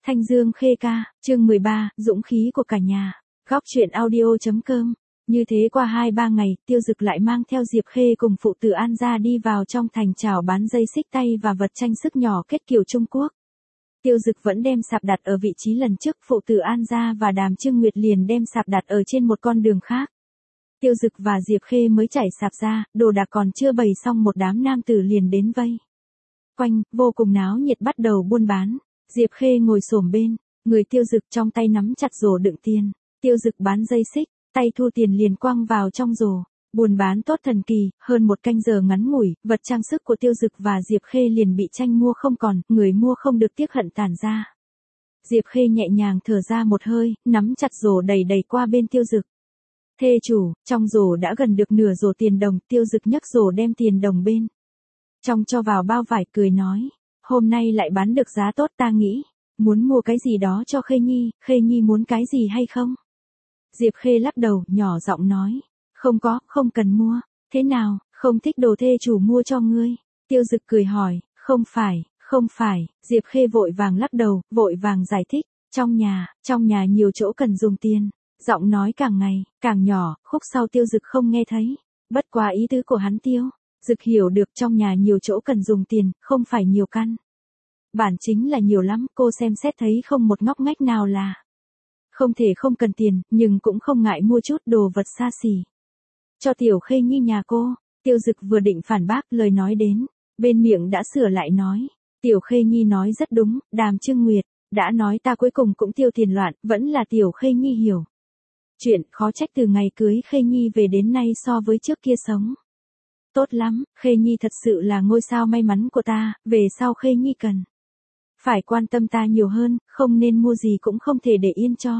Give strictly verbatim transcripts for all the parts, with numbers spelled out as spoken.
Thanh Dương Khê Ca, chương mười ba, dũng khí của cả nhà. Góc truyện audio.com. Như thế qua hai ba ngày, Tiêu Dực lại mang theo Diệp Khê cùng phụ tử An gia đi vào trong thành chảo bán dây xích tay và vật tranh sức nhỏ kết kiểu Trung Quốc. Tiêu Dực vẫn đem sạp đặt ở vị trí lần trước, phụ tử An gia và Đàm Trương Nguyệt liền đem sạp đặt ở trên một con đường khác. Tiêu Dực và Diệp Khê mới chảy sạp ra, đồ đạc còn chưa bày xong một đám nam tử liền đến vây quanh, vô cùng náo nhiệt bắt đầu buôn bán. Diệp Khê ngồi xổm bên, người Tiêu Dực trong tay nắm chặt rổ đựng tiền. Tiêu Dực bán dây xích, tay thu tiền liền quăng vào trong rổ. Buôn bán tốt thần kỳ, hơn một canh giờ ngắn ngủi, vật trang sức của Tiêu Dực và Diệp Khê liền bị tranh mua không còn, người mua không được tiếc hận tản ra. Diệp Khê nhẹ nhàng thở ra một hơi, nắm chặt rổ đẩy đẩy qua bên Tiêu Dực. Thê chủ, trong rổ đã gần được nửa rổ tiền đồng. Tiêu Dực nhấc rổ đem tiền đồng bên trong cho vào bao vải, cười nói. Hôm nay lại bán được giá tốt, ta nghĩ, muốn mua cái gì đó cho Khê Nhi, Khê Nhi muốn cái gì hay không? Diệp Khê lắc đầu, nhỏ giọng nói, không có, không cần mua, thế nào, không thích đồ thê chủ mua cho ngươi? Tiêu Dực cười hỏi, không phải, không phải, Diệp Khê vội vàng lắc đầu, vội vàng giải thích, trong nhà, trong nhà nhiều chỗ cần dùng tiền, giọng nói càng ngày, càng nhỏ, khúc sau Tiêu Dực không nghe thấy, bất quá ý tứ của hắn Tiêu Dực hiểu được, trong nhà nhiều chỗ cần dùng tiền, không phải nhiều căn bản chính là nhiều lắm. Cô xem xét thấy không một ngóc ngách nào là không thể không cần tiền, nhưng cũng không ngại mua chút đồ vật xa xỉ cho Tiểu Khê Nhi nhà cô. Tiêu Dực vừa định phản bác, lời nói đến bên miệng đã sửa lại nói, Tiểu Khê Nhi nói rất đúng, Đàm Trương Nguyệt đã nói ta cuối cùng cũng tiêu tiền loạn, vẫn là Tiểu Khê Nhi hiểu chuyện, khó trách từ ngày cưới Khê Nhi về đến nay so với trước kia sống tốt lắm. Khê Nhi thật sự là ngôi sao may mắn của ta, về sau Khê Nhi cần phải quan tâm ta nhiều hơn, không nên mua gì cũng không thể để yên cho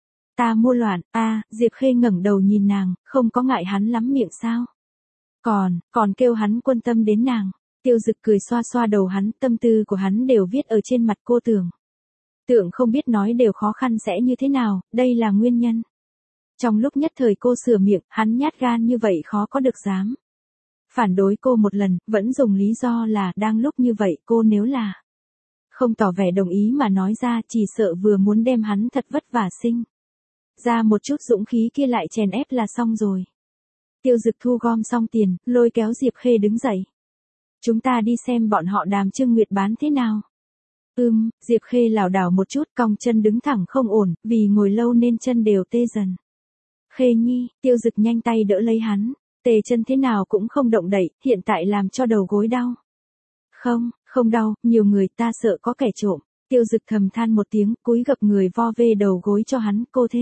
ta mua loạn. A, à, Diệp Khê ngẩng đầu nhìn nàng, không có ngại hắn lắm miệng sao? Còn, còn kêu hắn quan tâm đến nàng. Tiêu Dực cười xoa xoa đầu hắn, tâm tư của hắn đều viết ở trên mặt cô, tưởng tượng không biết nói đều khó khăn sẽ như thế nào, đây là nguyên nhân. Trong lúc nhất thời cô sửa miệng, hắn nhát gan như vậy khó có được dám phản đối cô một lần, vẫn dùng lý do là đang lúc như vậy cô nếu là không tỏ vẻ đồng ý mà nói ra, chỉ sợ vừa muốn đem hắn thật vất vả sinh ra một chút dũng khí kia lại chèn ép là xong rồi. Tiêu Dực thu gom xong tiền, lôi kéo Diệp Khê đứng dậy. Chúng ta đi xem bọn họ Đàm Trương Nguyệt bán thế nào. Ừm, Diệp Khê lảo đảo một chút, cong chân đứng thẳng không ổn, vì ngồi lâu nên chân đều tê dần. Khê Nhi, Tiêu Dực nhanh tay đỡ lấy hắn. Tê chân thế nào cũng không động đậy, hiện tại làm cho đầu gối đau. Không, không đau, nhiều người, ta sợ có kẻ trộm. Tiêu Dực thầm than một tiếng, cúi gập người vo về đầu gối cho hắn. Cô thế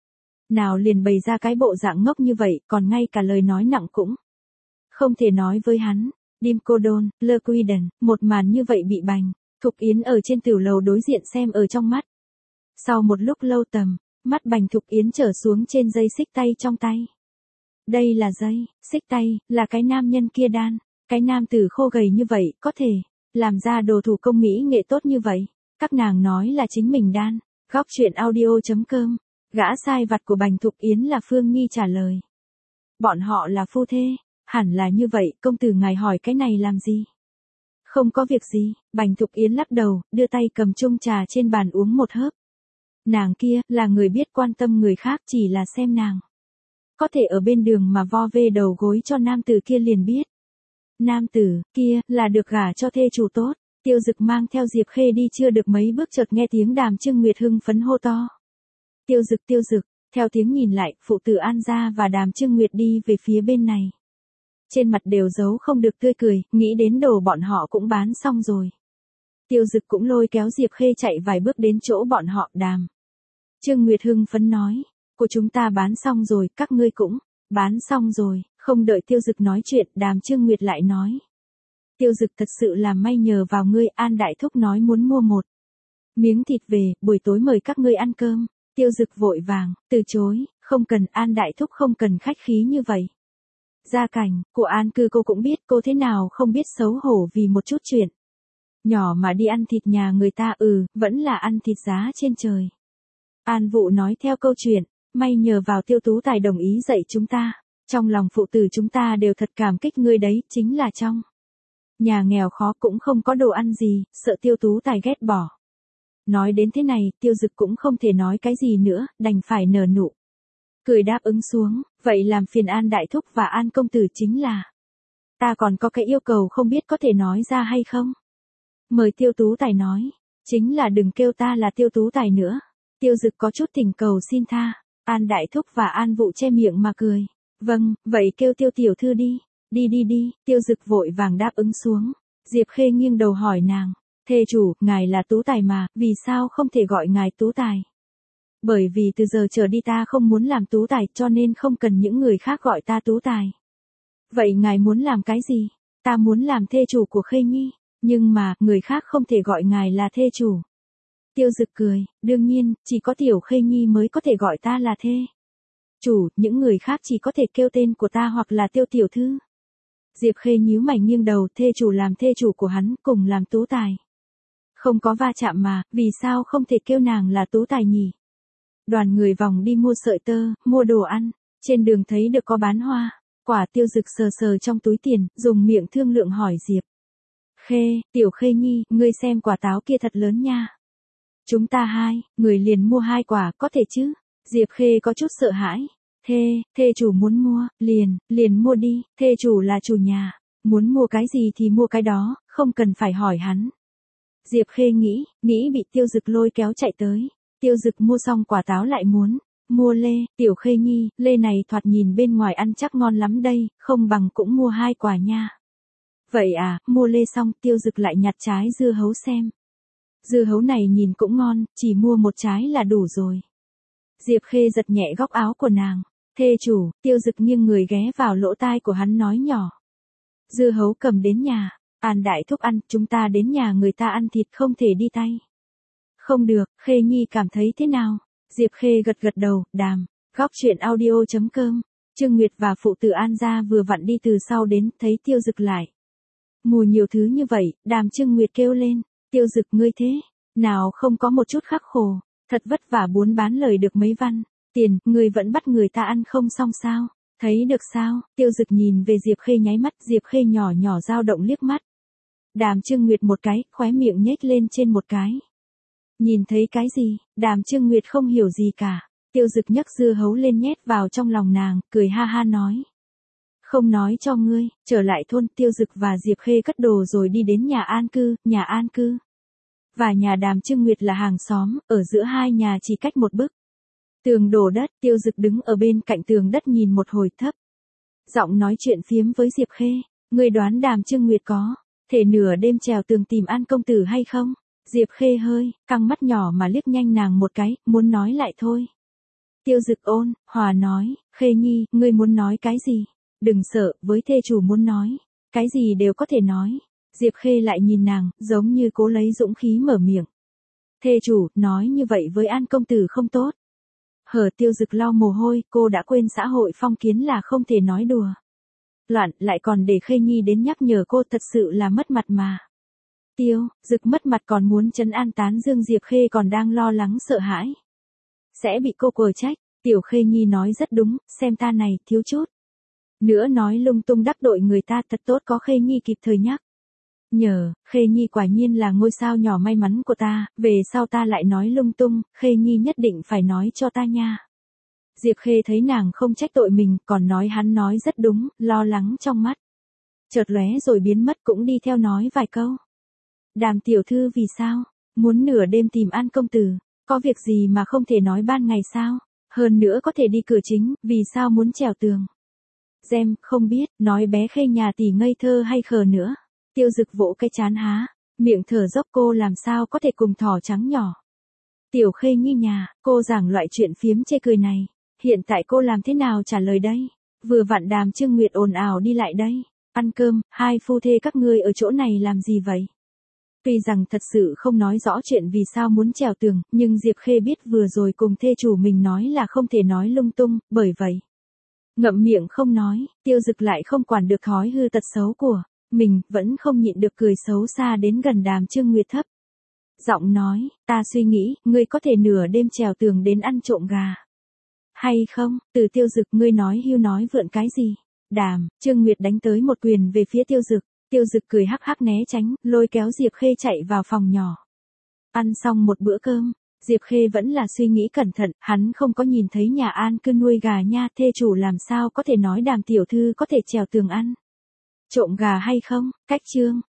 nào liền bày ra cái bộ dạng ngốc như vậy, còn ngay cả lời nói nặng cũng không thể nói với hắn. Dim cô đôn, lơ quy đần, một màn như vậy bị bành Thục Yến ở trên tiểu lầu đối diện xem ở trong mắt. Sau một lúc lâu tầm, mắt bành Thục Yến trở xuống trên dây xích tay trong tay. Đây là dây xích tay, là cái nam nhân kia đan. Cái nam tử khô gầy như vậy, có thể làm ra đồ thủ công mỹ nghệ tốt như vậy. Các nàng nói là chính mình đan. Góc truyện audio.com. Gã sai vặt của bành Thục Yến là Phương Nhi trả lời. Bọn họ là phu thê. Hẳn là như vậy, công tử ngài hỏi cái này làm gì? Không có việc gì. Bành Thục Yến lắc đầu, đưa tay cầm chung trà trên bàn uống một hớp. Nàng kia, là người biết quan tâm người khác, chỉ là xem nàng có thể ở bên đường mà vo về đầu gối cho nam tử kia liền biết. Nam tử kia là được gả cho thê chủ tốt. Tiêu Dực mang theo Diệp Khê đi chưa được mấy bước chợt nghe tiếng Đàm Trương Nguyệt hưng phấn hô to. Tiêu Dực, Tiêu Dực, theo tiếng nhìn lại, phụ tử An gia và Đàm Trương Nguyệt đi về phía bên này. Trên mặt đều giấu không được tươi cười, nghĩ đến đồ bọn họ cũng bán xong rồi. Tiêu Dực cũng lôi kéo Diệp Khê chạy vài bước đến chỗ bọn họ. Đàm Trương Nguyệt hưng phấn nói, của chúng ta bán xong rồi, các ngươi cũng bán xong rồi. Không đợi Tiêu Dực nói chuyện, Đàm Trương Nguyệt lại nói. Tiêu Dực, thật sự là may nhờ vào ngươi, An đại thúc nói muốn mua một miếng thịt về, buổi tối mời các ngươi ăn cơm. Tiêu Dực vội vàng từ chối, không cần, An đại thúc không cần khách khí như vậy. Gia cảnh của An cư cô cũng biết, cô thế nào không biết xấu hổ vì một chút chuyện nhỏ mà đi ăn thịt nhà người ta. Ừ, vẫn là ăn thịt giá trên trời. An Vụ nói theo câu chuyện, may nhờ vào Tiêu Tú Tài đồng ý dạy chúng ta. Trong lòng phụ tử chúng ta đều thật cảm kích ngươi đấy, chính là trong nhà nghèo khó cũng không có đồ ăn gì, sợ Tiêu Tú Tài ghét bỏ. Nói đến thế này, Tiêu Dực cũng không thể nói cái gì nữa, đành phải nở nụ cười đáp ứng xuống, vậy làm phiền An đại thúc và An công tử chính là. Ta còn có cái yêu cầu không biết có thể nói ra hay không? Mời Tiêu Tú Tài nói, chính là đừng kêu ta là Tiêu Tú Tài nữa. Tiêu Dực có chút thỉnh cầu xin tha, An đại thúc và An Vụ che miệng mà cười. Vâng, vậy kêu Tiêu tiểu thư đi, đi đi đi, Tiêu Dực vội vàng đáp ứng xuống. Diệp Khê nghiêng đầu hỏi nàng, thê chủ, ngài là Tú Tài mà, vì sao không thể gọi ngài Tú Tài? Bởi vì từ giờ trở đi ta không muốn làm Tú Tài cho nên không cần những người khác gọi ta Tú Tài. Vậy ngài muốn làm cái gì? Ta muốn làm thê chủ của Khê Nhi, nhưng mà, người khác không thể gọi ngài là thê chủ. Tiêu Dực cười, đương nhiên, chỉ có tiểu Khê Nhi mới có thể gọi ta là thê chủ, những người khác chỉ có thể kêu tên của ta hoặc là Tiêu tiểu thư. Diệp Khê nhíu mày nghiêng đầu, thê chủ làm thê chủ của hắn, cùng làm Tú Tài. Không có va chạm mà, vì sao không thể kêu nàng là Tú Tài nhỉ? Đoàn người vòng đi mua sợi tơ, mua đồ ăn, trên đường thấy được có bán hoa, quả. Tiêu Dực sờ sờ trong túi tiền, dùng miệng thương lượng hỏi Diệp Khê, tiểu Khê Nhi, ngươi xem quả táo kia thật lớn nha. Chúng ta hai, người liền mua hai quả, có thể chứ? Diệp Khê có chút sợ hãi. Thê, thê chủ muốn mua, liền, liền mua đi, thê chủ là chủ nhà, muốn mua cái gì thì mua cái đó, không cần phải hỏi hắn. Diệp Khê nghĩ, nghĩ bị Tiêu Dực lôi kéo chạy tới. Tiêu Dực mua xong quả táo lại muốn mua lê, tiểu Khê Nhi, lê này thoạt nhìn bên ngoài ăn chắc ngon lắm đây, không bằng cũng mua hai quả nha. Vậy à, mua lê xong, Tiêu Dực lại nhặt trái dưa hấu xem. Dưa hấu này nhìn cũng ngon, chỉ mua một trái là đủ rồi. Diệp Khê giật nhẹ góc áo của nàng. Thê chủ, Tiêu Dực nghiêng người ghé vào lỗ tai của hắn nói nhỏ. Dưa hấu cầm đến nhà, An đại thúc ăn, chúng ta đến nhà người ta ăn thịt không thể đi tay. Không được, Khê Nhi cảm thấy thế nào? Diệp Khê gật gật đầu, đàm, góc chuyện audio chấm com. Trương Nguyệt và phụ tử An gia vừa vặn đi từ sau đến, thấy Tiêu Dực lại. Mùa nhiều thứ như vậy, đàm Trương Nguyệt kêu lên, Tiêu Dực ngươi thế, nào không có một chút khắc khổ, thật vất vả muốn bán lời được mấy văn, tiền, ngươi vẫn bắt người ta ăn không xong sao, thấy được sao? Tiêu Dực nhìn về Diệp Khê nháy mắt, Diệp Khê nhỏ nhỏ dao động liếc mắt. Đàm Trương Nguyệt một cái, khóe miệng nhếch lên trên một cái. Nhìn thấy cái gì? Đàm Trương Nguyệt không hiểu gì cả. Tiêu Dực nhấc dưa hấu lên nhét vào trong lòng nàng, cười ha ha nói. Không nói cho ngươi, trở lại thôn. Tiêu Dực và Diệp Khê cất đồ rồi đi đến nhà an cư, nhà an cư và nhà Đàm Trương Nguyệt là hàng xóm, ở giữa hai nhà chỉ cách một bức tường đổ đất. Tiêu Dực đứng ở bên cạnh tường đất nhìn một hồi thấp giọng nói chuyện phiếm với Diệp Khê. Ngươi đoán Đàm Trương Nguyệt có thể nửa đêm trèo tường tìm An công tử hay không? Diệp Khê hơi căng mắt nhỏ mà liếc nhanh nàng một cái, muốn nói lại thôi. Tiêu Dực ôn hòa nói, Khê Nhi, ngươi muốn nói cái gì? Đừng sợ, với thê chủ muốn nói, cái gì đều có thể nói. Diệp Khê lại nhìn nàng, giống như cố lấy dũng khí mở miệng. Thê chủ, nói như vậy với An công tử không tốt. Hở. Tiêu Dực lau mồ hôi, cô đã quên xã hội phong kiến là không thể nói đùa loạn, lại còn để Khê Nhi đến nhắc nhở cô, thật sự là mất mặt mà. Tiêu Dực mất mặt còn muốn trấn an tán dương Diệp Khê, còn đang lo lắng sợ hãi sẽ bị cô quở trách. Tiểu Khê Nhi nói rất đúng, xem ta này, thiếu chút nữa nói lung tung đắc tội người ta, thật tốt có Khê Nhi kịp thời nhắc nhờ. Khê Nhi quả nhiên là ngôi sao nhỏ may mắn của ta, về sau ta lại nói lung tung, Khê Nhi nhất định phải nói cho ta nha. Diệp Khê thấy nàng không trách tội mình, còn nói hắn nói rất đúng, lo lắng trong mắt chợt lóe rồi biến mất, cũng đi theo nói vài câu. Đàm tiểu thư vì sao muốn nửa đêm tìm An công tử? Có việc gì mà không thể nói ban ngày sao? Hơn nữa có thể đi cửa chính, vì sao muốn trèo tường? Gem, không biết, nói bé Khê nhà tỷ ngây thơ hay khờ nữa. Tiêu Dực vỗ cái chán há miệng thở dốc, cô làm sao có thể cùng thỏ trắng nhỏ Tiểu Khê Nhi nhà, cô giảng loại chuyện phiếm chê cười này, hiện tại cô làm thế nào trả lời đây? Vừa vặn Đàm Trương Nguyệt ồn ào đi lại đây. Ăn cơm, hai phu thê các ngươi ở chỗ này làm gì vậy? Tuy rằng thật sự không nói rõ chuyện vì sao muốn trèo tường, nhưng Diệp Khê biết vừa rồi cùng thê chủ mình nói là không thể nói lung tung, bởi vậy ngậm miệng không nói. Tiêu Dực lại không quản được thói hư tật xấu của mình, vẫn không nhịn được cười xấu xa đến gần Đàm Trương Nguyệt thấp giọng nói, ta suy nghĩ, ngươi có thể nửa đêm trèo tường đến ăn trộm gà hay không? Từ Tiêu Dực, ngươi nói hưu nói vượn cái gì? Đàm Trương Nguyệt đánh tới một quyền về phía Tiêu Dực. Tiêu Dực cười hắc hắc né tránh, lôi kéo Diệp Khê chạy vào phòng nhỏ. Ăn xong một bữa cơm, Diệp Khê vẫn là suy nghĩ cẩn thận, hắn không có nhìn thấy nhà an cư nuôi gà nha, thê chủ làm sao có thể nói Đàm tiểu thư có thể trèo tường ăn trộm gà hay không, cách chương.